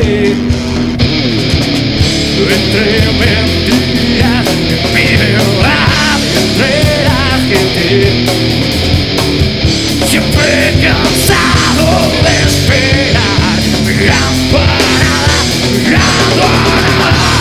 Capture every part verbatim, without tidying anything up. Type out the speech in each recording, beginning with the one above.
gente, entre mentiras, mi verdad entre la gente. Siempre cansado de esperar, mirando a nada, mirando a nada.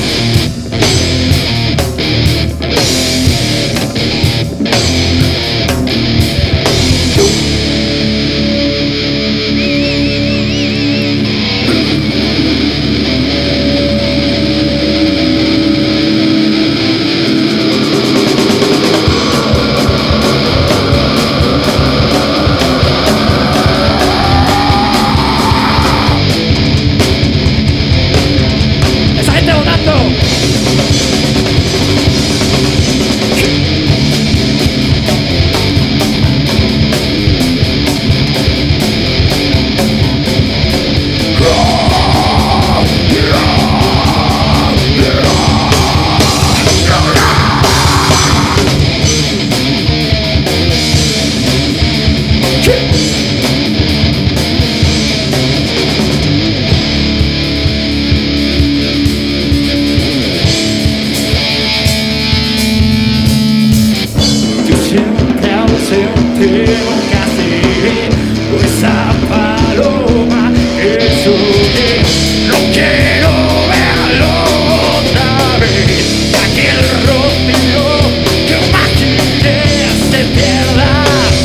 Nunca seré esa paloma que soñé. No quiero verlo otra vez. Aquel rostro que imaginé se pierda,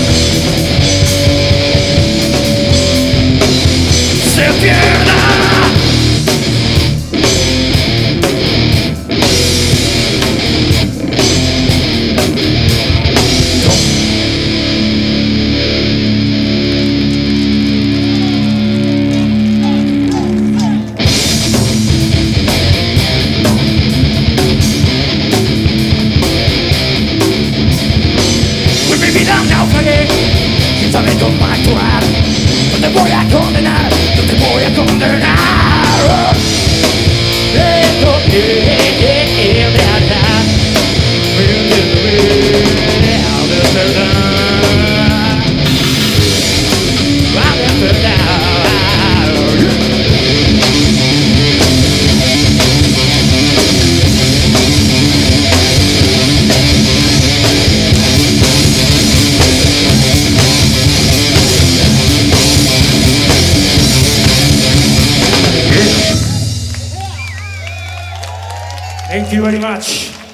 se pierda. Sin saber cómo actuar, no te voy a condenar, no te voy a condenar. Tengo que verdad, Thank you very much.